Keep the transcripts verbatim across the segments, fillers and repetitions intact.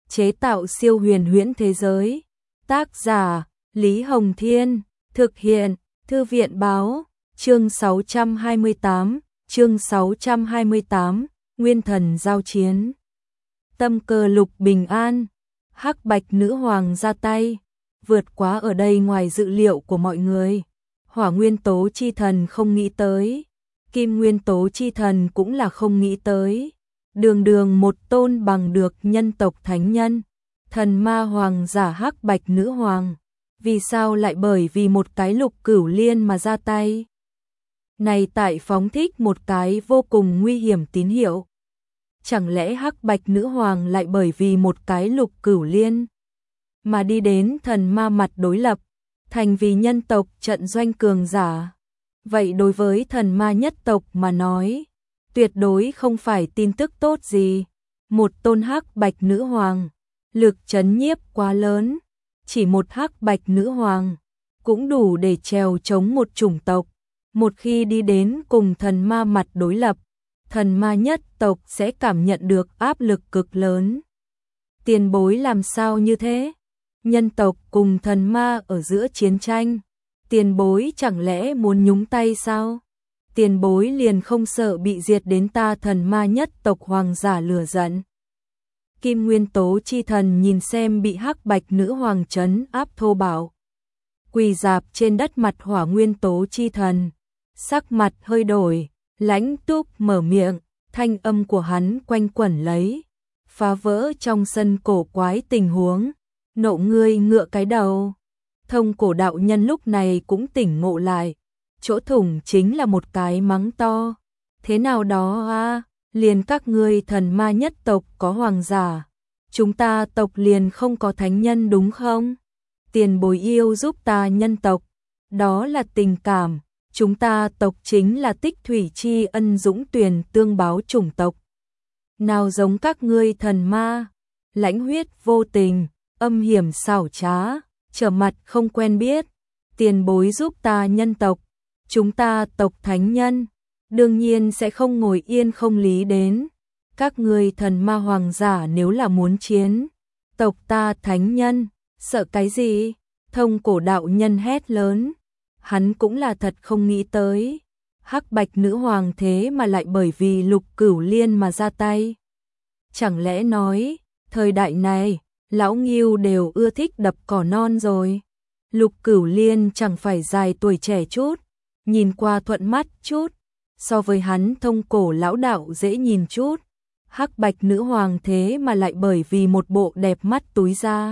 chế tạo siêu huyền huyễn thế giới. Tác giả Lý Hồng Thiên, thực hiện Thư viện Báo, chương sáu trăm hai mươi tám, chương sáu trăm hai mươi tám, Nguyên thần giao chiến. Tâm cơ lục bình an, Hắc Bạch nữ hoàng ra tay, vượt quá ở đây ngoài dự liệu của mọi người. Hỏa nguyên tố chi thần không nghĩ tới, Kim nguyên tố chi thần cũng là không nghĩ tới. Đường đường một tôn bằng được nhân tộc thánh nhân, thần ma hoàng giả Hắc Bạch nữ hoàng, vì sao lại bởi vì một cái lục cửu liên mà ra tay? Này tại phóng thích một cái vô cùng nguy hiểm tín hiệu. Chẳng lẽ Hắc Bạch nữ hoàng lại bởi vì một cái lục cửu liên mà đi đến thần ma mặt đối lập, thành vì nhân tộc trận doanh cường giả? Vậy đối với thần ma nhất tộc mà nói, tuyệt đối không phải tin tức tốt gì. Một tôn Hắc Bạch nữ hoàng, lực chấn nhiếp quá lớn, chỉ một Hắc Bạch nữ hoàng cũng đủ để trèo chống một chủng tộc. Một khi đi đến cùng thần ma mặt đối lập, thần ma nhất tộc sẽ cảm nhận được áp lực cực lớn. Tiền bối làm sao như thế? Nhân tộc cùng thần ma ở giữa chiến tranh, tiền bối chẳng lẽ muốn nhúng tay sao? Tiền bối liền không sợ bị diệt đến ta thần ma nhất tộc hoàng giả lừa giận. Kim nguyên tố chi thần nhìn xem bị Hắc Bạch nữ hoàng trấn áp thô bạo, quỳ dạp trên đất mặt hỏa nguyên tố chi thần, sắc mặt hơi đổi, lãnh túc mở miệng, thanh âm của hắn quanh quẩn lấy, phá vỡ trong sân cổ quái tình huống. Nộ ngươi ngựa cái đầu. Thông cổ đạo nhân lúc này cũng tỉnh ngộ lại, chỗ thủng chính là một cái mắng to. Thế nào đó a, liền các ngươi thần ma nhất tộc có hoàng giả, chúng ta tộc liền không có thánh nhân đúng không? Tiền bối yêu giúp ta nhân tộc, đó là tình cảm, chúng ta tộc chính là tích thủy tri ân dũng tuyển tương báo chủng tộc. Nào giống các ngươi thần ma, lãnh huyết vô tình, âm hiểm xảo trá, trở mặt không quen biết. Tiền bối giúp ta nhân tộc, chúng ta tộc thánh nhân, đương nhiên sẽ không ngồi yên không lý đến. Các ngươi thần ma hoàng giả nếu là muốn chiến, tộc ta thánh nhân, sợ cái gì? Thông cổ đạo nhân hét lớn, hắn cũng là thật không nghĩ tới. Hắc Bạch nữ hoàng thế mà lại bởi vì lục cửu liên mà ra tay. Chẳng lẽ nói, thời đại này, lão Ngưu đều ưa thích đập cỏ non rồi. Lục cửu liên chẳng phải dài tuổi trẻ chút, nhìn qua thuận mắt chút, so với hắn thông cổ lão đạo dễ nhìn chút. Hắc Bạch nữ hoàng thế mà lại bởi vì một bộ đẹp mắt túi ra,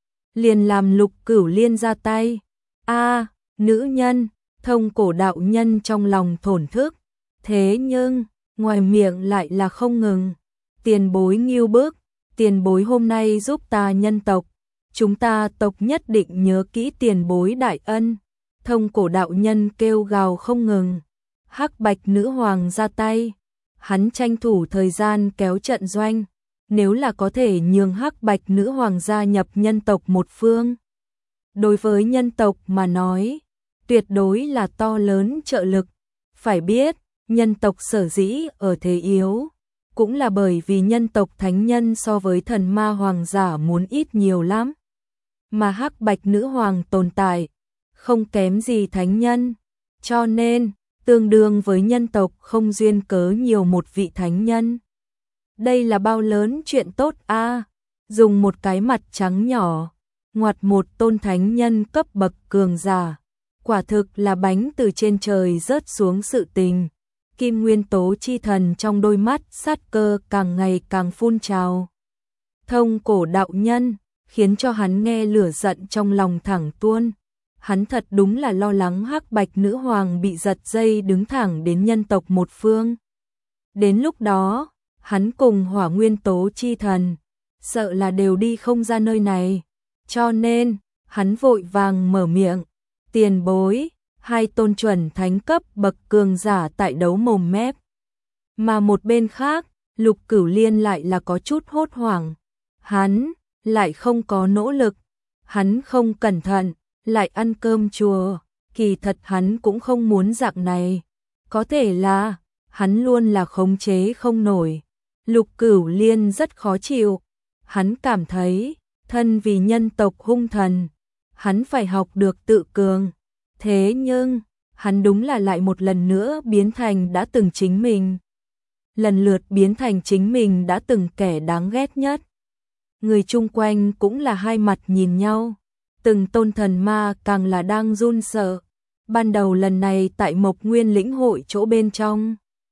liền làm lục cửu liên ra tay. A, nữ nhân, thông cổ đạo nhân trong lòng thổn thức. Thế nhưng, ngoài miệng lại là không ngừng. Tiền bối Ngưu bức, tiền bối hôm nay giúp ta nhân tộc, chúng ta tộc nhất định nhớ kỹ tiền bối đại ân. Thông cổ đạo nhân kêu gào không ngừng. Hắc Bạch nữ hoàng ra tay, hắn tranh thủ thời gian kéo trận doanh, nếu là có thể nhường Hắc Bạch nữ hoàng gia nhập nhân tộc một phương, đối với nhân tộc mà nói, tuyệt đối là to lớn trợ lực. Phải biết, nhân tộc sở dĩ ở thế yếu, cũng là bởi vì nhân tộc thánh nhân so với thần ma hoàng giả muốn ít nhiều lắm. Mà Hắc Bạch nữ hoàng tồn tại, không kém gì thánh nhân, cho nên, tương đương với nhân tộc không duyên cớ nhiều một vị thánh nhân. Đây là bao lớn chuyện tốt a, à, dùng một cái mặt trắng nhỏ, ngoặt một tôn thánh nhân cấp bậc cường giả, quả thực là bánh từ trên trời rớt xuống sự tình. Kim nguyên tố chi thần trong đôi mắt sát cơ càng ngày càng phun trào. Thông cổ đạo nhân, khiến cho hắn nghe lửa giận trong lòng thẳng tuôn. Hắn thật đúng là lo lắng Hắc Bạch nữ hoàng bị giật dây đứng thẳng đến nhân tộc một phương. Đến lúc đó, hắn cùng hỏa nguyên tố chi thần, sợ là đều đi không ra nơi này. Cho nên, hắn vội vàng mở miệng, tiền bối, hai tôn chuẩn thánh cấp bậc cường giả tại đấu mồm mép. Mà một bên khác, lục cửu liên lại là có chút hốt hoảng. Hắn lại không có nỗ lực, hắn không cẩn thận, lại ăn cơm chùa. Kỳ thật hắn cũng không muốn dạng này. Có thể là, hắn luôn là khống chế không nổi. Lục cửu liên rất khó chịu. hắn cảm thấy, thân vì nhân tộc hung thần, hắn phải học được tự cường. Thế nhưng, hắn đúng là lại một lần nữa biến thành đã từng chính mình. Lần lượt biến thành chính mình đã từng kẻ đáng ghét nhất. Người chung quanh cũng là hai mặt nhìn nhau. Từng tôn thần ma càng là đang run sợ. Ban đầu lần này tại Mộc Nguyên lĩnh hội chỗ bên trong,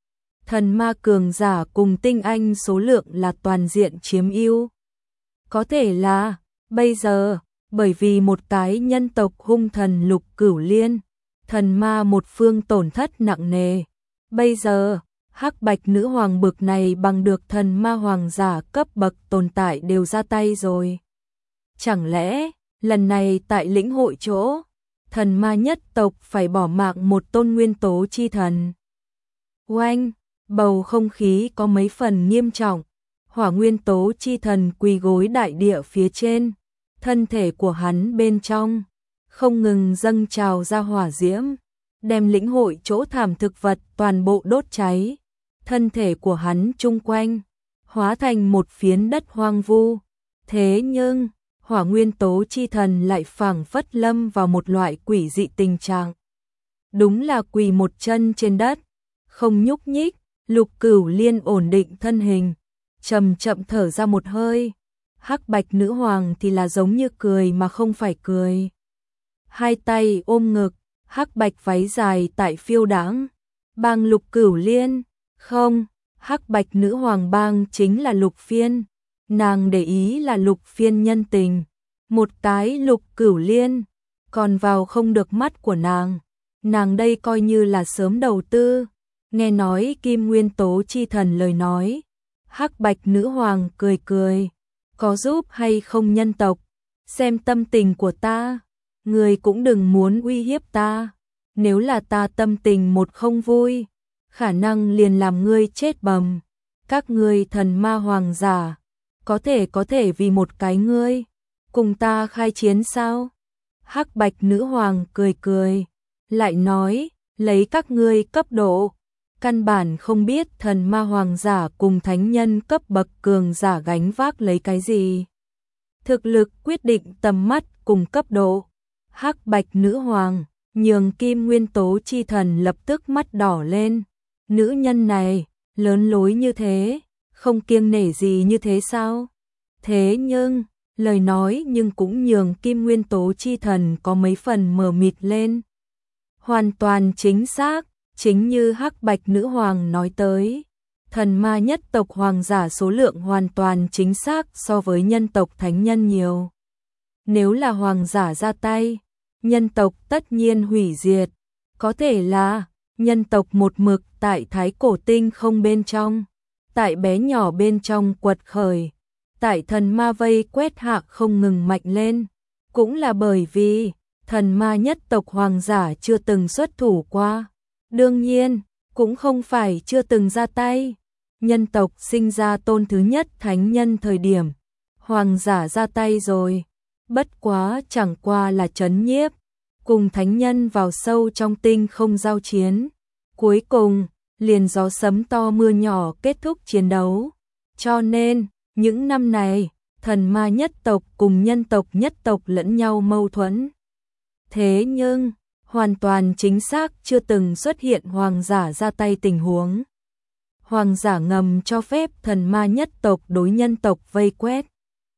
thần ma cường giả cùng tinh anh số lượng là toàn diện chiếm ưu. Có thể là, bây giờ, bởi vì một cái nhân tộc hung thần Lục Cửu Liên, thần ma một phương tổn thất nặng nề. Bây giờ, Hắc Bạch nữ hoàng bực này bằng được thần ma hoàng giả cấp bậc tồn tại đều ra tay rồi. Chẳng lẽ, lần này tại lĩnh hội chỗ, thần ma nhất tộc phải bỏ mạng một tôn nguyên tố chi thần? Oanh, bầu không khí có mấy phần nghiêm trọng. Hỏa nguyên tố chi thần quỳ gối đại địa phía trên, thân thể của hắn bên trong không ngừng dâng trào ra hỏa diễm, đem lĩnh hội chỗ thảm thực vật toàn bộ đốt cháy. Thân thể của hắn chung quanh hóa thành một phiến đất hoang vu. Thế nhưng, hỏa nguyên tố chi thần lại phảng phất lâm vào một loại quỷ dị tình trạng. Đúng là quỳ một chân trên đất, không nhúc nhích. Lục Cửu Liên ổn định thân hình, chậm chậm thở ra một hơi. Hắc Bạch nữ hoàng thì là giống như cười mà không phải cười. Hai tay ôm ngực, hắc bạch váy dài tại phiêu đãng. Bang Lục Cửu Liên, không, hắc bạch nữ hoàng bang chính là Lục Phiên. Nàng để ý là Lục Phiên nhân tình. Một cái Lục Cửu Liên, còn vào không được mắt của nàng. Nàng đây coi như là sớm đầu tư. Nghe nói Kim Nguyên Tố chi thần lời nói, Hắc Bạch nữ hoàng cười cười, có giúp hay không nhân tộc, xem tâm tình của ta, người cũng đừng muốn uy hiếp ta, nếu là ta tâm tình một không vui, khả năng liền làm ngươi chết bầm. Các ngươi thần ma hoàng giả, có thể có thể vì một cái ngươi, cùng ta khai chiến sao? Hắc Bạch nữ hoàng cười cười, lại nói, lấy các ngươi cấp độ, căn bản không biết thần ma hoàng giả cùng thánh nhân cấp bậc cường giả gánh vác lấy cái gì. Thực lực quyết định tầm mắt cùng cấp độ. Hắc Bạch nữ hoàng, nhường Kim Nguyên Tố chi thần lập tức mắt đỏ lên. Nữ nhân này, lớn lối như thế, không kiêng nể gì như thế sao? Thế nhưng, lời nói nhưng cũng nhường Kim Nguyên Tố chi thần có mấy phần mờ mịt lên. Hoàn toàn chính xác. Chính như Hắc Bạch nữ hoàng nói tới, thần ma nhất tộc hoàng giả số lượng hoàn toàn chính xác so với nhân tộc thánh nhân nhiều. Nếu là hoàng giả ra tay, nhân tộc tất nhiên hủy diệt. Có thể là nhân tộc một mực tại thái cổ tinh không bên trong, tại bé nhỏ bên trong quật khởi, tại thần ma vây quét hạ không ngừng mạnh lên. Cũng là bởi vì thần ma nhất tộc hoàng giả chưa từng xuất thủ qua. Đương nhiên, cũng không phải chưa từng ra tay. Nhân tộc sinh ra tôn thứ nhất thánh nhân thời điểm, hoàng giả ra tay rồi. Bất quá chẳng qua là trấn nhiếp, cùng thánh nhân vào sâu trong tinh không giao chiến. Cuối cùng, liền gió sấm to mưa nhỏ kết thúc chiến đấu. Cho nên, những năm này, thần ma nhất tộc cùng nhân tộc nhất tộc lẫn nhau mâu thuẫn. Thế nhưng, hoàn toàn chính xác chưa từng xuất hiện hoàng giả ra tay tình huống. Hoàng giả ngầm cho phép thần ma nhất tộc đối nhân tộc vây quét.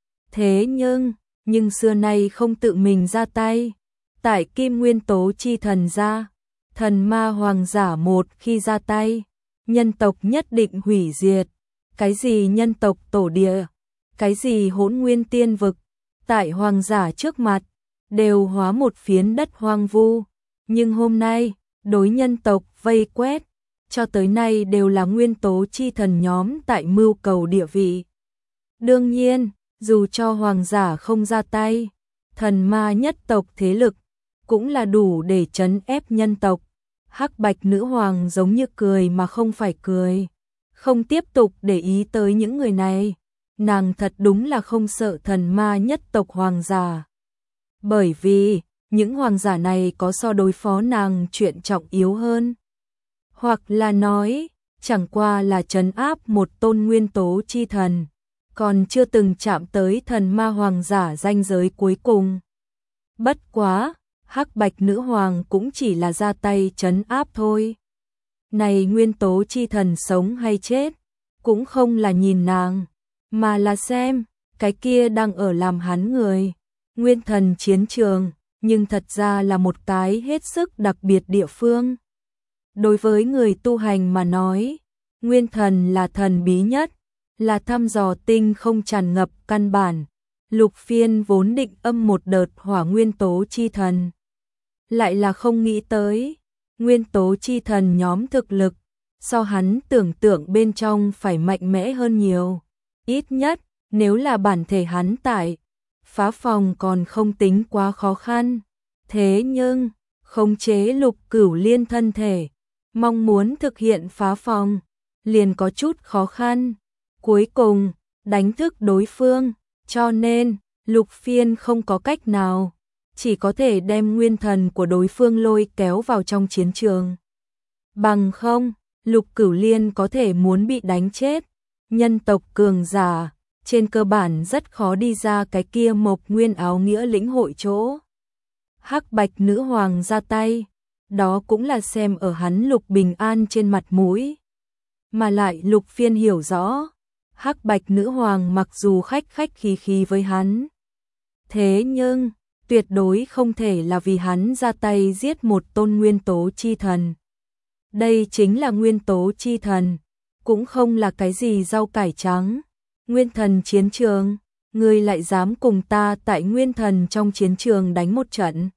Thế nhưng, nhưng xưa nay không tự mình ra tay. Tại Kim Nguyên Tố chi thần ra, thần ma hoàng giả một khi ra tay, nhân tộc nhất định hủy diệt. Cái gì nhân tộc tổ địa, cái gì hỗn nguyên tiên vực, tại hoàng giả trước mặt, đều hóa một phiến đất hoang vu. Nhưng hôm nay, đối nhân tộc vây quét, cho tới nay đều là nguyên tố chi thần nhóm tại mưu cầu địa vị. Đương nhiên, dù cho hoàng giả không ra tay, thần ma nhất tộc thế lực, cũng là đủ để trấn ép nhân tộc. Hắc Bạch nữ hoàng giống như cười mà không phải cười, không tiếp tục để ý tới những người này. Nàng thật đúng là không sợ thần ma nhất tộc hoàng giả. Bởi vì, những hoàng giả này có so đối phó nàng chuyện trọng yếu hơn. Hoặc là nói, chẳng qua là trấn áp một tôn nguyên tố chi thần, còn chưa từng chạm tới thần ma hoàng giả ranh giới cuối cùng. Bất quá, Hắc Bạch Nữ Hoàng cũng chỉ là ra tay trấn áp thôi. Này nguyên tố chi thần sống hay chết, cũng không là nhìn nàng, mà là xem, cái kia đang ở làm hắn người. Nguyên thần chiến trường, nhưng thật ra là một cái hết sức đặc biệt địa phương. Đối với người tu hành mà nói, nguyên thần là thần bí nhất, là thăm dò tinh không tràn ngập căn bản. Lục Phiên vốn định âm một đợt hỏa nguyên tố chi thần. Lại là không nghĩ tới, nguyên tố chi thần nhóm thực lực, so hắn tưởng tượng bên trong phải mạnh mẽ hơn nhiều. Ít nhất, nếu là bản thể hắn tại, phá phòng còn không tính quá khó khăn. Thế nhưng, khống chế Lục Cửu Liên thân thể, mong muốn thực hiện phá phòng, liền có chút khó khăn. Cuối cùng, đánh thức đối phương, cho nên, Lục Phiên không có cách nào, chỉ có thể đem nguyên thần của đối phương lôi kéo vào trong chiến trường. Bằng không, Lục Cửu Liên có thể muốn bị đánh chết. Nhân tộc cường giả, trên cơ bản rất khó đi ra cái kia Mộc Nguyên áo nghĩa lĩnh hội chỗ. Hắc Bạch Nữ Hoàng ra tay, đó cũng là xem ở hắn Lục Bình An trên mặt mũi. Mà lại Lục Phiên hiểu rõ, Hắc Bạch Nữ Hoàng mặc dù khách khách khí khí với hắn, thế nhưng tuyệt đối không thể là vì hắn ra tay giết một tôn nguyên tố chi thần. Đây chính là nguyên tố chi thần, cũng không là cái gì rau cải trắng. Nguyên thần chiến trường, ngươi lại dám cùng ta tại nguyên thần trong chiến trường đánh một trận.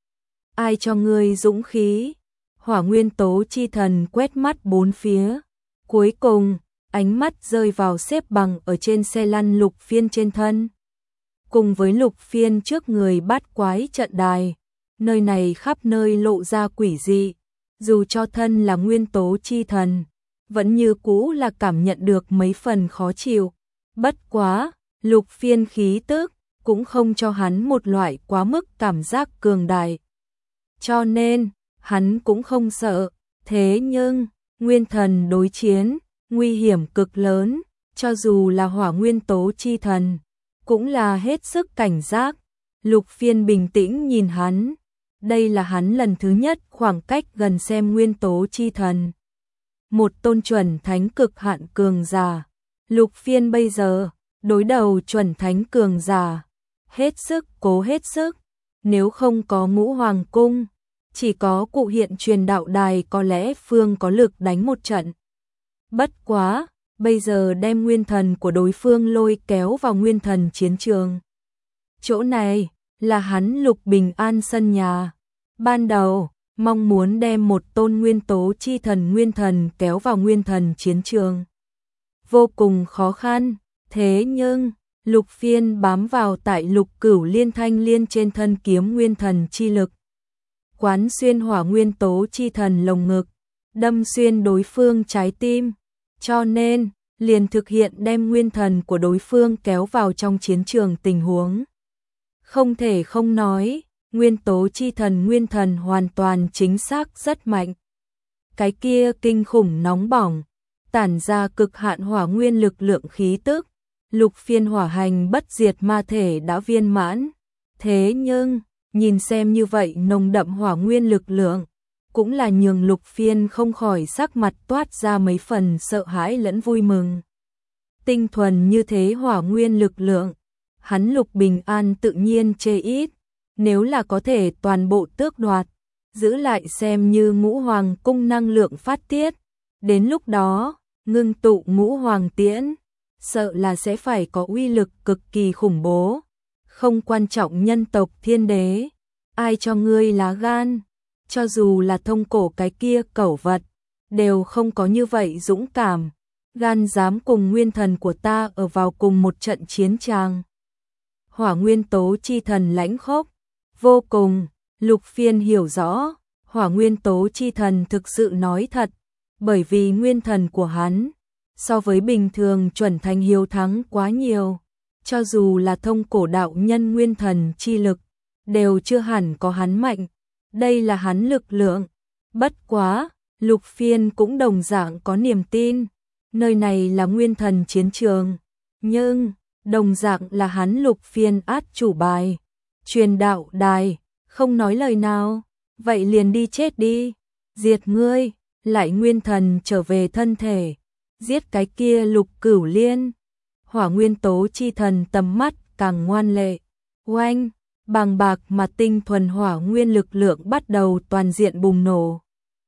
Ai cho ngươi dũng khí? Hỏa nguyên tố chi thần quét mắt bốn phía. Cuối cùng, ánh mắt rơi vào xếp bằng ở trên xe lăn Lục Phiên trên thân. Cùng với Lục Phiên trước người bát quái trận đài, nơi này khắp nơi lộ ra quỷ dị. Dù cho thân là nguyên tố chi thần, vẫn như cũ là cảm nhận được mấy phần khó chịu. Bất quá, Lục Phiên khí tức cũng không cho hắn một loại quá mức cảm giác cường đại. Cho nên, hắn cũng không sợ. Thế nhưng, nguyên thần đối chiến, nguy hiểm cực lớn, cho dù là hỏa nguyên tố chi thần, cũng là hết sức cảnh giác. Lục Phiên bình tĩnh nhìn hắn. Đây là hắn lần thứ nhất khoảng cách gần xem nguyên tố chi thần. Một tôn chuẩn thánh cực hạn cường giả. Lục Phiên bây giờ, đối đầu chuẩn thánh cường giả, hết sức cố hết sức. Nếu không có Ngũ Hoàng Cung, chỉ có cụ hiện truyền đạo đài có lẽ phương có lực đánh một trận. Bất quá, bây giờ đem nguyên thần của đối phương lôi kéo vào nguyên thần chiến trường. Chỗ này, là hắn Lục Bình An sân nhà. Ban đầu, mong muốn đem một tôn nguyên tố chi thần nguyên thần kéo vào nguyên thần chiến trường. Vô cùng khó khăn, thế nhưng, Lục Phiên bám vào tại Lục Cửu Liên thanh liên trên thân kiếm nguyên thần chi lực. Quán xuyên hỏa nguyên tố chi thần lồng ngực, đâm xuyên đối phương trái tim. Cho nên, liền thực hiện đem nguyên thần của đối phương kéo vào trong chiến trường tình huống. Không thể không nói, nguyên tố chi thần nguyên thần hoàn toàn chính xác rất mạnh. Cái kia kinh khủng nóng bỏng, tản ra cực hạn hỏa nguyên lực lượng khí tức. Lục Phiên hỏa hành bất diệt ma thể đã viên mãn. Thế nhưng, nhìn xem như vậy nồng đậm hỏa nguyên lực lượng, cũng là nhường Lục Phiên không khỏi sắc mặt toát ra mấy phần sợ hãi lẫn vui mừng. Tinh thuần như thế hỏa nguyên lực lượng, hắn Lục Bình An tự nhiên chê ít. Nếu là có thể toàn bộ tước đoạt, giữ lại xem như Ngũ Hoàng Cung năng lượng phát tiết. Đến lúc đó, ngưng tụ Ngũ Hoàng Tiễn, sợ là sẽ phải có uy lực cực kỳ khủng bố. Không quan trọng nhân tộc thiên đế, ai cho ngươi lá gan, cho dù là thông cổ cái kia cẩu vật, đều không có như vậy dũng cảm, gan dám cùng nguyên thần của ta ở vào cùng một trận chiến tràng. Hỏa nguyên tố chi thần lãnh khốc, vô cùng. Lục Phiên hiểu rõ, hỏa nguyên tố chi thần thực sự nói thật, bởi vì nguyên thần của hắn, so với bình thường chuẩn thánh hiếu thắng quá nhiều. Cho dù là thông cổ đạo nhân nguyên thần chi lực, đều chưa hẳn có hắn mạnh. Đây là hắn lực lượng. Bất quá, Lục Phiên cũng đồng dạng có niềm tin. Nơi này là nguyên thần chiến trường, Nhưng, đồng dạng là hắn Lục Phiên át chủ bài. Truyền đạo đài, không nói lời nào, vậy liền đi chết đi, diệt ngươi, lại nguyên thần trở về thân thể, giết cái kia Lục Cửu Liên. Hỏa nguyên tố chi thần tầm mắt càng ngoan lệ, oanh, bàng bạc mà tinh thuần hỏa nguyên lực lượng bắt đầu toàn diện bùng nổ.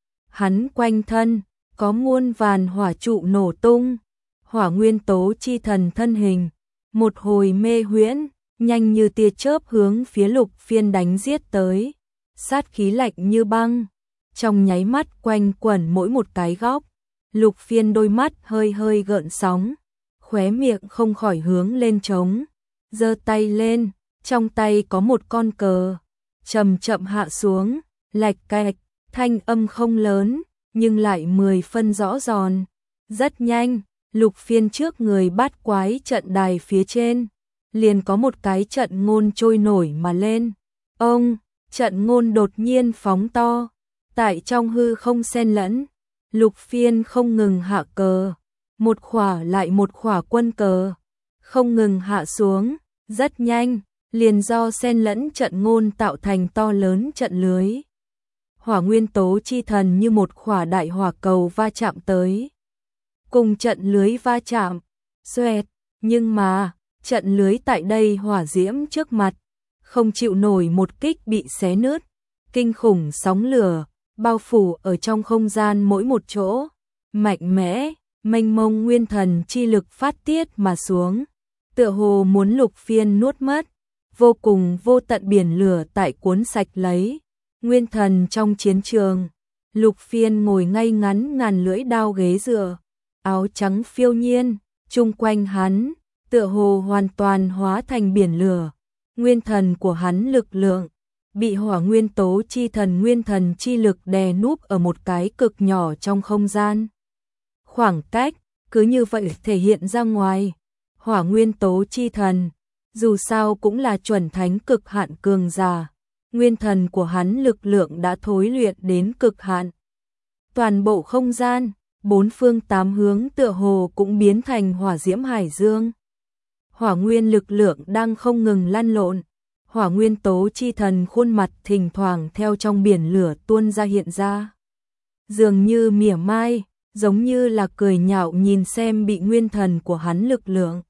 Hắn quanh thân, có muôn vàn hỏa trụ nổ tung, hỏa nguyên tố chi thần thân hình, một hồi mê huyễn, nhanh như tia chớp hướng phía Lục Phiên đánh giết tới, sát khí lạnh như băng, trong nháy mắt quanh quẩn mỗi một cái góc. Lục Phiên đôi mắt hơi hơi gợn sóng, khóe miệng không khỏi hướng lên trống, giơ tay lên, trong tay có một con cờ, chậm chậm hạ xuống, lạch cạch, thanh âm không lớn, nhưng lại mười phân rõ giòn. Rất nhanh, Lục Phiên trước người bát quái trận đài phía trên, liền có một cái trận ngôn trôi nổi mà lên. Ông, trận ngôn đột nhiên phóng to, tại trong hư không xen lẫn, Lục Phiên không ngừng hạ cờ, một khỏa lại một khỏa quân cờ, không ngừng hạ xuống, rất nhanh, liền do xen lẫn trận ngôn tạo thành to lớn trận lưới. Hỏa nguyên tố chi thần như một khỏa đại hỏa cầu va chạm tới. Cùng trận lưới va chạm, xoẹt, nhưng mà, trận lưới tại đây hỏa diễm trước mặt, không chịu nổi một kích bị xé nứt, kinh khủng sóng lửa, bao phủ ở trong không gian mỗi một chỗ, mạnh mẽ, mênh mông nguyên thần chi lực phát tiết mà xuống, tựa hồ muốn Lục Phiên nuốt mất, vô cùng vô tận biển lửa tại cuốn sạch lấy, nguyên thần trong chiến trường. Lục Phiên ngồi ngay ngắn ngàn lưỡi đao ghế dựa, áo trắng phiêu nhiên, chung quanh hắn, tựa hồ hoàn toàn hóa thành biển lửa, nguyên thần của hắn lực lượng, bị hỏa nguyên tố chi thần nguyên thần chi lực đè núp ở một cái cực nhỏ trong không gian. Khoảng cách, cứ như vậy thể hiện ra ngoài, hỏa nguyên tố chi thần, dù sao cũng là chuẩn thánh cực hạn cường giả, nguyên thần của hắn lực lượng đã thối luyện đến cực hạn. Toàn bộ không gian, bốn phương tám hướng tựa hồ cũng biến thành hỏa diễm hải dương. Hỏa nguyên lực lượng đang không ngừng lăn lộn, hỏa nguyên tố chi thần khuôn mặt thỉnh thoảng theo trong biển lửa tuôn ra hiện ra. Dường như mỉa mai, giống như là cười nhạo nhìn xem bị nguyên thần của hắn lực lượng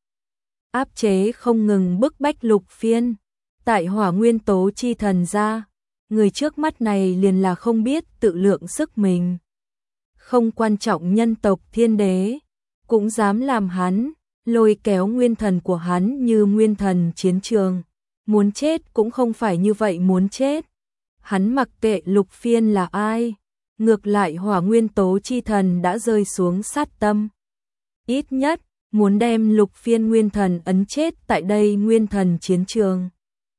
áp chế không ngừng bức bách Lục Phiên. Tại hỏa nguyên tố chi thần ra, người trước mắt này liền là không biết tự lượng sức mình. Không quan trọng nhân tộc thiên đế, cũng dám làm hắn, lôi kéo nguyên thần của hắn như nguyên thần chiến trường. Muốn chết cũng không phải như vậy muốn chết. Hắn mặc kệ Lục Phiên là ai, ngược lại hỏa nguyên tố chi thần đã rơi xuống sát tâm. Ít nhất, muốn đem Lục Phiên nguyên thần ấn chết tại đây nguyên thần chiến trường.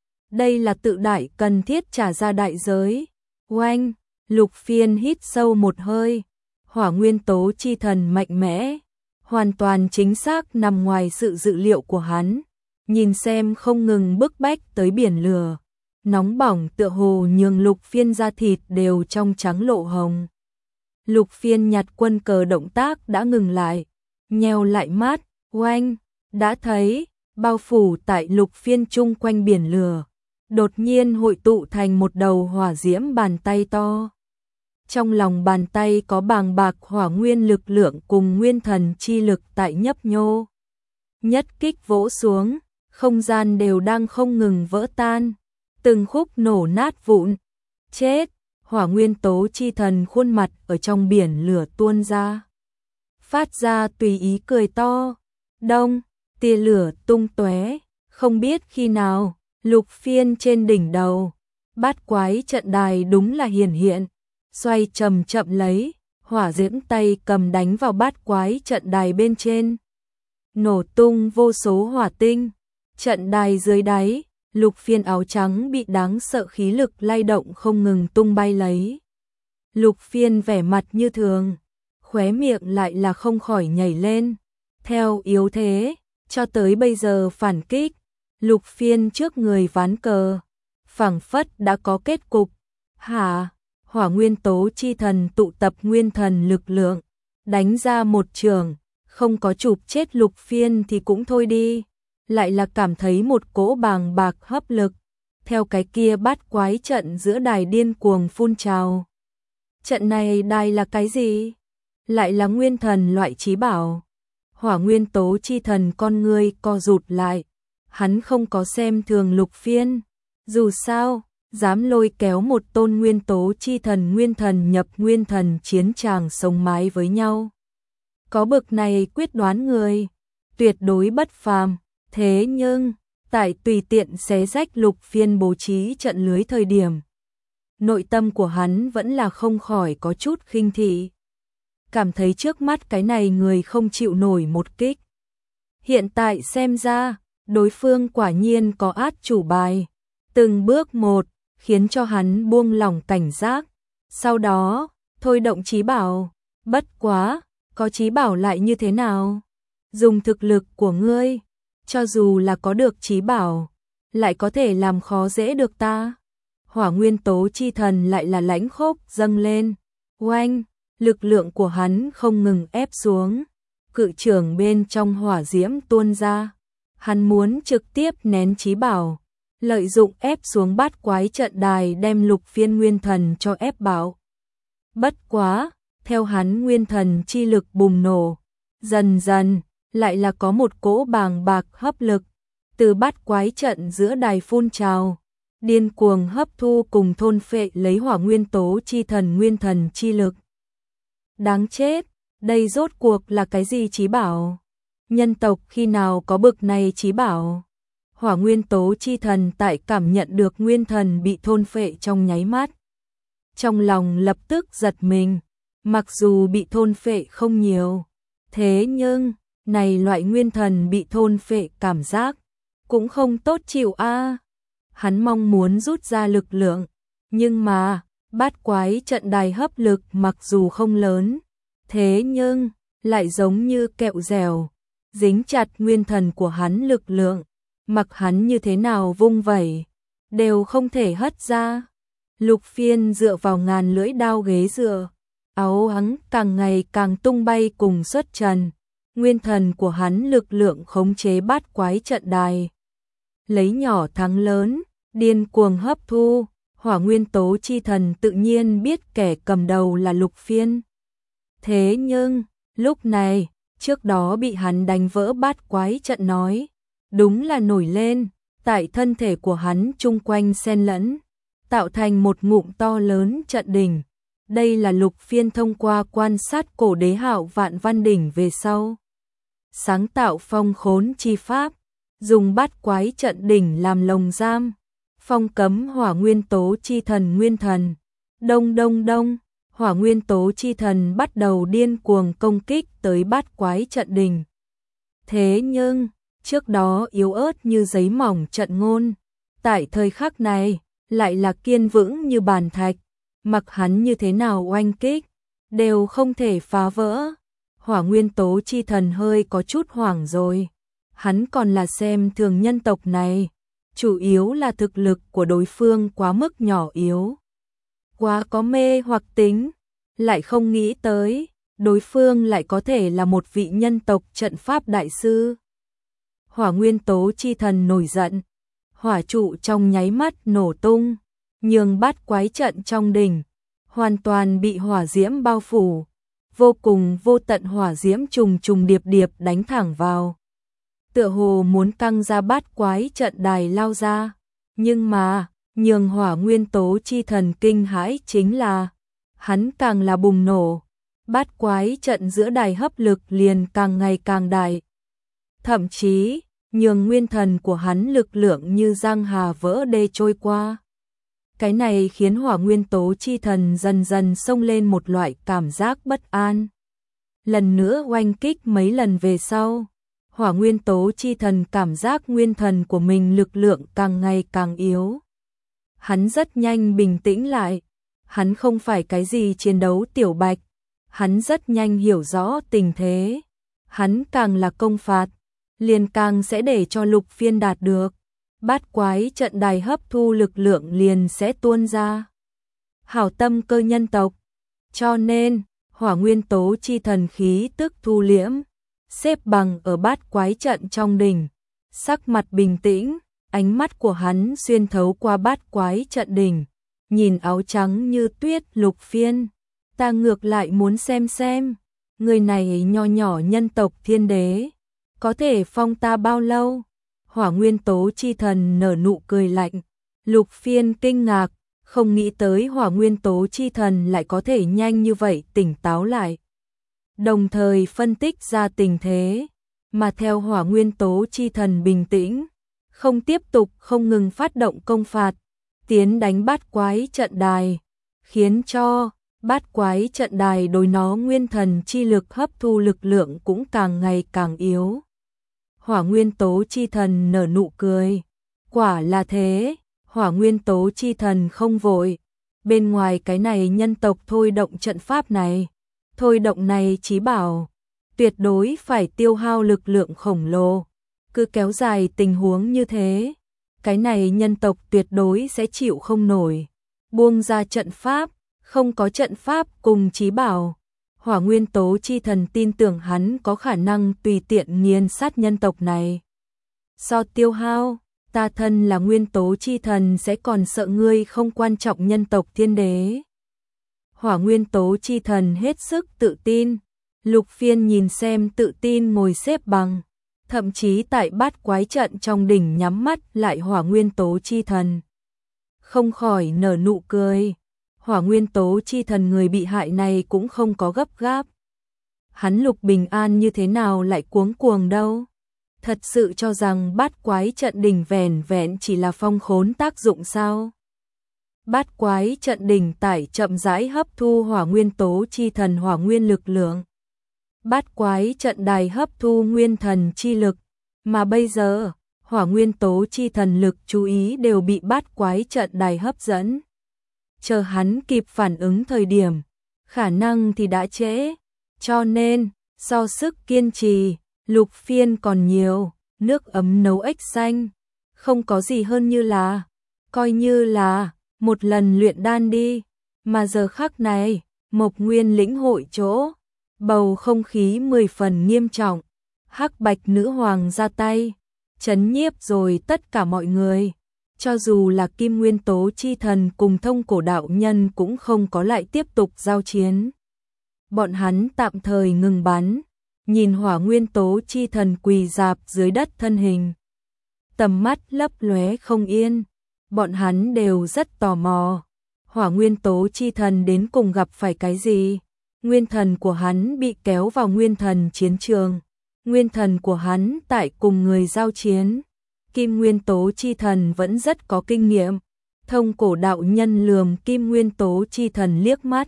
Đây là tự đại cần thiết trả ra đại giới. Oanh, Lục Phiên hít sâu một hơi, hỏa nguyên tố chi thần mạnh mẽ, hoàn toàn chính xác nằm ngoài sự dự liệu của hắn. Nhìn xem không ngừng bức bách tới biển lửa, nóng bỏng tựa hồ nhường Lục Phiên da thịt đều trong trắng lộ hồng. Lục Phiên nhặt quân cờ động tác đã ngừng lại, nheo lại mắt, oanh, đã thấy, bao phủ tại Lục Phiên chung quanh biển lửa, đột nhiên hội tụ thành một đầu hỏa diễm bàn tay to. Trong lòng bàn tay có bàng bạc hỏa nguyên lực lượng cùng nguyên thần chi lực tại nhấp nhô. Nhất kích vỗ xuống, không gian đều đang không ngừng vỡ tan, từng khúc nổ nát vụn. Chết, hỏa nguyên tố chi thần khuôn mặt ở trong biển lửa tuôn ra. Phát ra tùy ý cười to, đông, tia lửa tung tóe, không biết khi nào, Lục Phiên trên đỉnh đầu, bát quái trận đài đúng là hiển hiện, xoay chậm chậm lấy, hỏa diễm tay cầm đánh vào bát quái trận đài bên trên. Nổ tung vô số hỏa tinh, trận đài dưới đáy, Lục Phiên áo trắng bị đáng sợ khí lực lay động không ngừng tung bay lấy. Lục Phiên vẻ mặt như thường, khóe miệng lại là không khỏi nhảy lên. Theo yếu thế, cho tới bây giờ phản kích, Lục Phiên trước người ván cờ, phảng phất đã có kết cục. Hả? Hỏa nguyên tố chi thần tụ tập nguyên thần lực lượng, đánh ra một trường, không có chụp chết Lục Phiên thì cũng thôi đi, lại là cảm thấy một cỗ bàng bạc hấp lực, theo cái kia bát quái trận giữa đài điên cuồng phun trào. Trận này đài là cái gì? Lại là nguyên thần loại chí bảo. Hỏa nguyên tố chi thần con ngươi co rụt lại, hắn không có xem thường Lục Phiên, dù sao, dám lôi kéo một tôn nguyên tố chi thần nguyên thần nhập nguyên thần chiến tràng sống mái với nhau. Có bực này quyết đoán người, tuyệt đối bất phàm, thế nhưng, tại tùy tiện xé rách Lục Phiên bố trí trận lưới thời điểm, nội tâm của hắn vẫn là không khỏi có chút khinh thị. Cảm thấy trước mắt cái này người không chịu nổi một kích. Hiện tại xem ra, đối phương quả nhiên có át chủ bài. Từng bước một, khiến cho hắn buông lỏng cảnh giác. Sau đó, thôi động chí bảo. Bất quá, có chí bảo lại như thế nào? Dùng thực lực của ngươi, cho dù là có được chí bảo, lại có thể làm khó dễ được ta. Hỏa nguyên tố chi thần lại là lãnh khốc dâng lên. Oanh! Lực lượng của hắn không ngừng ép xuống, cự trưởng bên trong hỏa diễm tuôn ra. Hắn muốn trực tiếp nén chí bảo, lợi dụng ép xuống bát quái trận đài đem Lục Phiên nguyên thần cho ép bảo. Bất quá, theo hắn nguyên thần chi lực bùng nổ, dần dần, lại là có một cỗ bàng bạc hấp lực, từ bát quái trận giữa đài phun trào, điên cuồng hấp thu cùng thôn phệ lấy hỏa nguyên tố chi thần nguyên thần chi lực. Đáng chết, đây rốt cuộc là cái gì chí bảo? Nhân tộc khi nào có bực này chí bảo? Hỏa nguyên tố chi thần tại cảm nhận được nguyên thần bị thôn phệ trong nháy mắt. Trong lòng lập tức giật mình, mặc dù bị thôn phệ không nhiều, thế nhưng, này loại nguyên thần bị thôn phệ cảm giác, cũng không tốt chịu a. Hắn mong muốn rút ra lực lượng, nhưng mà, bát quái trận đài hấp lực mặc dù không lớn, thế nhưng, lại giống như kẹo dẻo, dính chặt nguyên thần của hắn lực lượng, mặc hắn như thế nào vung vẩy, đều không thể hất ra. Lục Phiên dựa vào ngàn lưỡi đao ghế dựa, áo hắn càng ngày càng tung bay cùng xuất trần, nguyên thần của hắn lực lượng khống chế bát quái trận đài. Lấy nhỏ thắng lớn, điên cuồng hấp thu. Hỏa nguyên tố chi thần tự nhiên biết kẻ cầm đầu là Lục Phiên. Thế nhưng, lúc này, trước đó bị hắn đánh vỡ bát quái trận nói, đúng là nổi lên, tại thân thể của hắn chung quanh xen lẫn, tạo thành một ngụm to lớn trận đỉnh. Đây là Lục Phiên thông qua quan sát cổ đế hạo vạn văn đỉnh về sau. Sáng tạo phong khốn chi pháp, dùng bát quái trận đỉnh làm lồng giam. Phong cấm hỏa nguyên tố chi thần nguyên thần. Đông đông đông, hỏa nguyên tố chi thần bắt đầu điên cuồng công kích tới bát quái trận đỉnh. Thế nhưng, trước đó yếu ớt như giấy mỏng trận ngôn, tại thời khắc này, lại là kiên vững như bàn thạch, mặc hắn như thế nào oanh kích, đều không thể phá vỡ. Hỏa nguyên tố chi thần hơi có chút hoảng rồi, hắn còn là xem thường nhân tộc này. Chủ yếu là thực lực của đối phương quá mức nhỏ yếu, quá có mê hoặc tính, lại không nghĩ tới, đối phương lại có thể là một vị nhân tộc trận pháp đại sư. Hỏa nguyên tố chi thần nổi giận, hỏa trụ trong nháy mắt nổ tung, nhường bát quái trận trong đỉnh, hoàn toàn bị hỏa diễm bao phủ, vô cùng vô tận hỏa diễm trùng trùng điệp điệp đánh thẳng vào. Tựa hồ muốn căng ra bát quái trận đài lao ra, nhưng mà, nhường hỏa nguyên tố chi thần kinh hãi chính là, hắn càng là bùng nổ, bát quái trận giữa đài hấp lực liền càng ngày càng đại. Thậm chí, nhường nguyên thần của hắn lực lượng như giang hà vỡ đê trôi qua. Cái này khiến hỏa nguyên tố chi thần dần dần xông lên một loại cảm giác bất an. Lần nữa oanh kích mấy lần về sau, hỏa nguyên tố chi thần cảm giác nguyên thần của mình lực lượng càng ngày càng yếu. Hắn rất nhanh bình tĩnh lại, hắn không phải cái gì chiến đấu tiểu bạch, hắn rất nhanh hiểu rõ tình thế, hắn càng là công phạt, liền càng sẽ để cho Lục Phiên đạt được, bát quái trận đài hấp thu lực lượng liền sẽ tuôn ra. Hảo tâm cơ nhân tộc, cho nên, hỏa nguyên tố chi thần khí tức thu liễm, xếp bằng ở bát quái trận trong đỉnh, sắc mặt bình tĩnh, ánh mắt của hắn xuyên thấu qua bát quái trận đỉnh, nhìn áo trắng như tuyết Lục Phiên, ta ngược lại muốn xem xem, người này nho nhỏ nhân tộc thiên đế, có thể phong ta bao lâu? Hỏa Nguyên Tố Chi Thần nở nụ cười lạnh, Lục Phiên kinh ngạc, không nghĩ tới Hỏa Nguyên Tố Chi Thần lại có thể nhanh như vậy tỉnh táo lại. Đồng thời phân tích ra tình thế, mà theo Hỏa Nguyên Tố Chi Thần bình tĩnh, không tiếp tục không ngừng phát động công phạt, tiến đánh bát quái trận đài, khiến cho bát quái trận đài đối nó nguyên thần chi lực hấp thu lực lượng cũng càng ngày càng yếu. Hỏa Nguyên Tố Chi Thần nở nụ cười, quả là thế, Hỏa Nguyên Tố Chi Thần không vội, bên ngoài cái này nhân tộc thôi động trận pháp này, thôi động này chí bảo, tuyệt đối phải tiêu hao lực lượng khổng lồ, cứ kéo dài tình huống như thế, cái này nhân tộc tuyệt đối sẽ chịu không nổi, buông ra trận pháp, không có trận pháp cùng chí bảo. Hỏa Nguyên Tố Chi Thần tin tưởng hắn có khả năng tùy tiện nghiền sát nhân tộc này. Do tiêu hao, ta thân là Nguyên Tố Chi Thần sẽ còn sợ ngươi không quan trọng nhân tộc thiên đế. Hỏa Nguyên Tố Chi Thần hết sức tự tin, Lục Phiên nhìn xem tự tin ngồi xếp bằng, thậm chí tại bát quái trận trong đỉnh nhắm mắt lại Hỏa Nguyên Tố Chi Thần. Không khỏi nở nụ cười. Hỏa Nguyên Tố Chi Thần người bị hại này cũng không có gấp gáp. Hắn Lục bình an như thế nào lại cuống cuồng đâu. Thật sự cho rằng bát quái trận đỉnh vẻn vẹn chỉ là phong khốn tác dụng sao? Bát quái trận đỉnh tải chậm rãi hấp thu Hỏa Nguyên Tố Chi Thần hỏa nguyên lực lượng. Bát quái trận đài hấp thu nguyên thần chi lực, mà bây giờ, Hỏa Nguyên Tố Chi Thần lực chú ý đều bị bát quái trận đài hấp dẫn. Chờ hắn kịp phản ứng thời điểm, khả năng thì đã trễ, cho nên, do sức kiên trì, Lục Phiên còn nhiều, nước ấm nấu ếch xanh, không có gì hơn như là, coi như là, một lần luyện đan đi, mà giờ khắc này, Mộc Nguyên lĩnh hội chỗ, bầu không khí mười phần nghiêm trọng, Hắc Bạch Nữ Hoàng ra tay, chấn nhiếp rồi tất cả mọi người. Cho dù là Kim Nguyên Tố Chi Thần cùng Thông Cổ đạo nhân cũng không có lại tiếp tục giao chiến. Bọn hắn tạm thời ngừng bắn, nhìn Hỏa Nguyên Tố Chi Thần quỳ rạp dưới đất thân hình. Tầm mắt lấp lóe không yên, bọn hắn đều rất tò mò. Hỏa Nguyên Tố Chi Thần đến cùng gặp phải cái gì? Nguyên thần của hắn bị kéo vào nguyên thần chiến trường. Nguyên thần của hắn tại cùng người giao chiến. Kim Nguyên Tố Chi Thần vẫn rất có kinh nghiệm. Thông Cổ đạo nhân lườm Kim Nguyên Tố Chi Thần liếc mắt.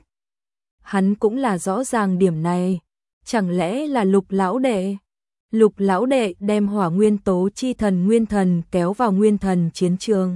Hắn cũng là rõ ràng điểm này. Chẳng lẽ là Lục lão đệ? Lục lão đệ đem Hỏa Nguyên Tố Chi Thần nguyên thần kéo vào nguyên thần chiến trường.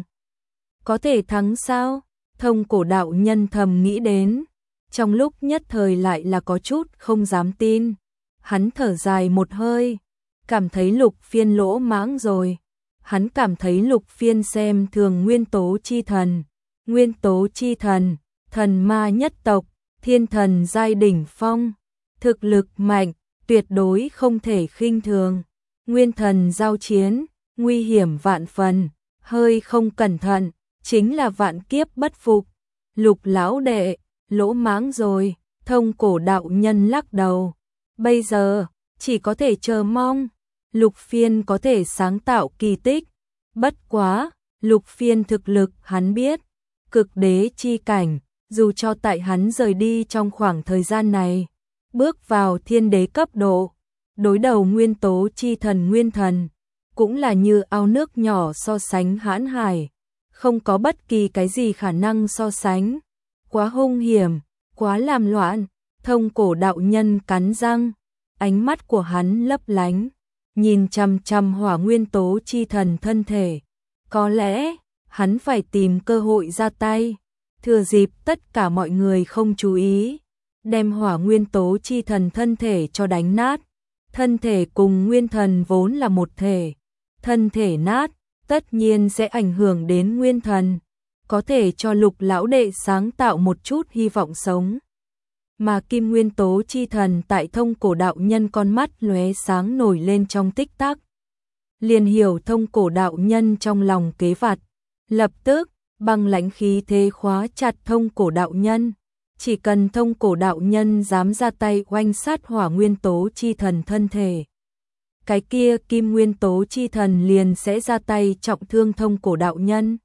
Có thể thắng sao? Thông Cổ đạo nhân thầm nghĩ đến. Trong lúc nhất thời lại là có chút không dám tin. Hắn thở dài một hơi. Cảm thấy Lục Phiên lỗ mãng rồi. Hắn cảm thấy Lục Phiên xem thường Nguyên Tố Chi Thần. Nguyên Tố Chi Thần, thần ma nhất tộc, thiên thần giai đỉnh phong, thực lực mạnh, tuyệt đối không thể khinh thường. Nguyên thần giao chiến, nguy hiểm vạn phần, hơi không cẩn thận, chính là vạn kiếp bất phục. Lục lão đệ, lỗ mãng rồi, Thông Cổ đạo nhân lắc đầu. Bây giờ, chỉ có thể chờ mong. Lục Phiên có thể sáng tạo kỳ tích. Bất quá, Lục Phiên thực lực hắn biết. Cực đế chi cảnh, dù cho tại hắn rời đi trong khoảng thời gian này. Bước vào thiên đế cấp độ. Đối đầu Nguyên Tố Chi Thần nguyên thần. Cũng là như ao nước nhỏ so sánh hãn hải. Không có bất kỳ cái gì khả năng so sánh. Quá hung hiểm, quá làm loạn. Thông Cổ đạo nhân cắn răng. Ánh mắt của hắn lấp lánh. Nhìn chằm chằm Hỏa Nguyên Tố Chi Thần thân thể. Có lẽ, hắn phải tìm cơ hội ra tay. Thừa dịp tất cả mọi người không chú ý. Đem Hỏa Nguyên Tố Chi Thần thân thể cho đánh nát. Thân thể cùng nguyên thần vốn là một thể. Thân thể nát, tất nhiên sẽ ảnh hưởng đến nguyên thần. Có thể cho Lục lão đệ sáng tạo một chút hy vọng sống. Mà kim nguyên tố chi thần tại thông cổ đạo nhân con mắt lóe sáng nổi lên trong tích tắc. Liền hiểu thông cổ đạo nhân trong lòng kế vặt, lập tức băng lãnh khí thế khóa chặt thông cổ đạo nhân. Chỉ cần thông cổ đạo nhân dám ra tay oanh sát hỏa nguyên tố chi thần thân thể, cái kia kim nguyên tố chi thần liền sẽ ra tay trọng thương thông cổ đạo nhân.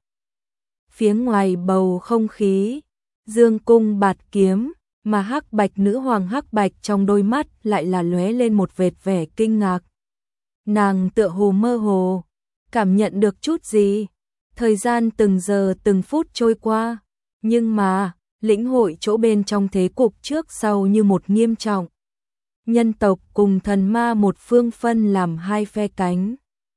Phía ngoài bầu không khí, dương cung bạt kiếm, mà hắc bạch nữ hoàng hắc bạch trong đôi mắt lại là lóe lên một vệt vẻ kinh ngạc. Nàng tựa hồ mơ hồ, cảm nhận được chút gì. Thời gian từng giờ từng phút trôi qua, nhưng mà, lĩnh hội chỗ bên trong thế cục trước sau như một nghiêm trọng. Nhân tộc cùng thần ma một phương phân làm hai phe cánh.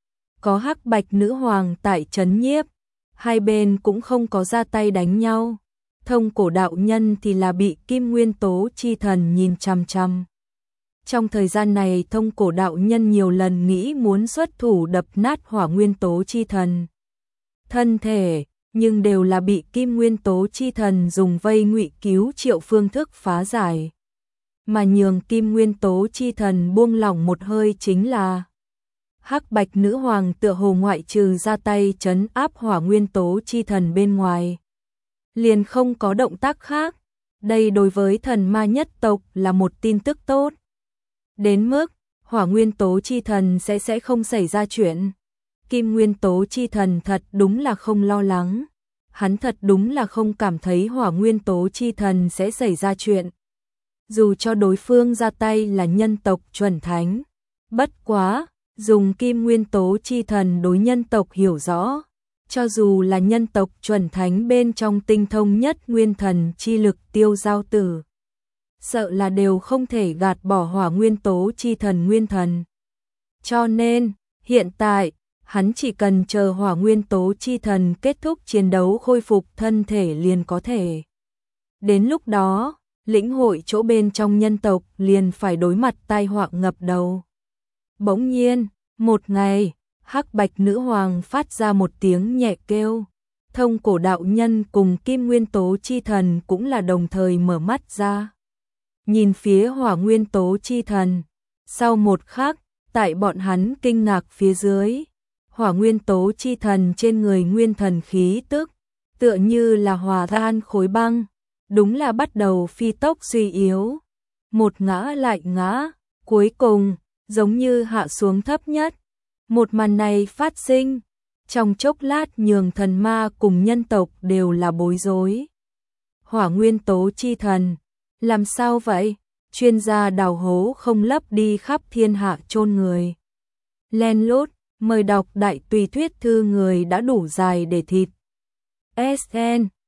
Có hắc bạch nữ hoàng tại trấn nhiếp, hai bên cũng không có ra tay đánh nhau. Thông cổ đạo nhân thì là bị kim nguyên tố chi thần nhìn chằm chằm. Trong thời gian này thông cổ đạo nhân nhiều lần nghĩ muốn xuất thủ đập nát hỏa nguyên tố chi thần thân thể, nhưng đều là bị kim nguyên tố chi thần dùng vây ngụy cứu triệu phương thức phá giải. Mà nhường kim nguyên tố chi thần buông lỏng một hơi chính là hắc bạch nữ hoàng tựa hồ ngoại trừ ra tay trấn áp hỏa nguyên tố chi thần bên ngoài, liền không có động tác khác. Đây đối với thần ma nhất tộc là một tin tức tốt. Đến mức hỏa nguyên tố chi thần sẽ sẽ không xảy ra chuyện. Kim nguyên tố chi thần thật đúng là không lo lắng. Hắn thật đúng là không cảm thấy hỏa nguyên tố chi thần sẽ xảy ra chuyện. Dù cho đối phương ra tay là nhân tộc chuẩn thánh. Bất quá, dùng kim nguyên tố chi thần đối nhân tộc hiểu rõ. Cho dù là nhân tộc chuẩn thánh bên trong tinh thông nhất nguyên thần chi lực Tiêu Giao Tử, sợ là đều không thể gạt bỏ hỏa nguyên tố chi thần nguyên thần. Cho nên, hiện tại, hắn chỉ cần chờ hỏa nguyên tố chi thần kết thúc chiến đấu khôi phục thân thể liền có thể. Đến lúc đó, lĩnh hội chỗ bên trong nhân tộc liền phải đối mặt tai họa ngập đầu. Bỗng nhiên, một ngày, hắc bạch nữ hoàng phát ra một tiếng nhẹ kêu. Thông cổ đạo nhân cùng kim nguyên tố chi thần cũng là đồng thời mở mắt ra. Nhìn phía hỏa nguyên tố chi thần. Sau một khắc, tại bọn hắn kinh ngạc phía dưới, hỏa nguyên tố chi thần trên người nguyên thần khí tức, tựa như là hòa tan khối băng, đúng là bắt đầu phi tốc suy yếu. Một ngã lại ngã, cuối cùng, giống như hạ xuống thấp nhất. Một màn này phát sinh, trong chốc lát nhường thần ma cùng nhân tộc đều là bối rối. Hỏa nguyên tố chi thần, làm sao vậy? Chuyên gia đào hố không lấp đi khắp thiên hạ chôn người. Len lút, mời đọc đại tùy thuyết thư người đã đủ dài để thịt. ét en